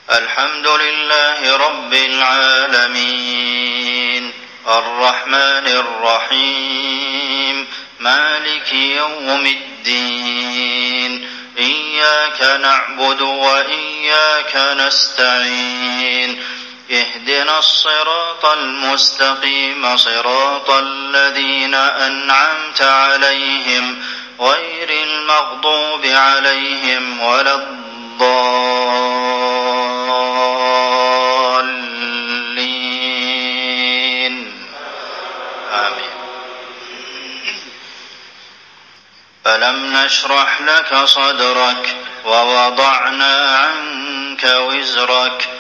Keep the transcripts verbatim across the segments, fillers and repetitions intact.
الحمد لله رب العالمين الرحمن الرحيم مالك يوم الدين إياك نعبد وإياك نستعين اهدنا الصراط المستقيم صراط الذين أنعمت عليهم غير المغضوب عليهم ولا الضالين آمين. ألم نشرح لك صدرك ووضعنا عنك وزرك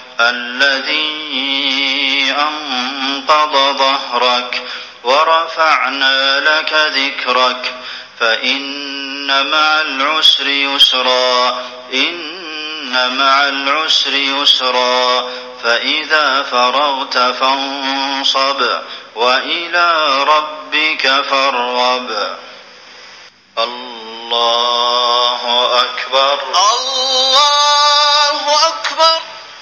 الذي أنقض ظهرك ورفعنا لك ذكرك فإن مع العسر يسرا إن مع العسر يسرا فإذا فرغت فانصب وإلى ربك فارغب. الله أكبر الله أكبر.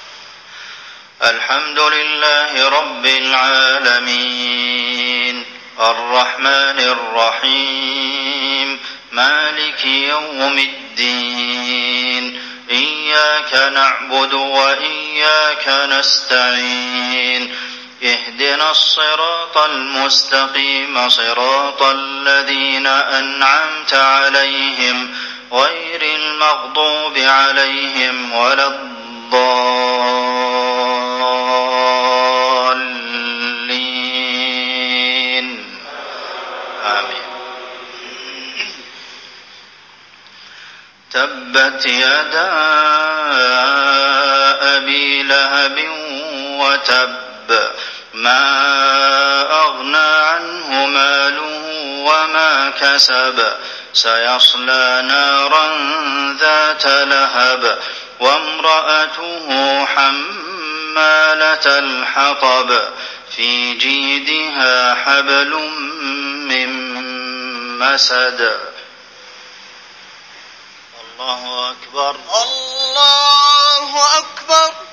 الحمد لله رب العالمين الرحمن الرحيم مالك يوم الدين إياك نعبد وإياك نستعين اهدنا الصراط المستقيم صراط الذين أنعمت عليهم غير المغضوب عليهم ولا الضالين آمين. تبت يدا أبي لهب وتب ما أغنى عنه ماله وما كسب سيصلى نارا ذات لهب وامرأته حمالة الحطب في جيدها حبل من مسد. الله أكبر الله أكبر.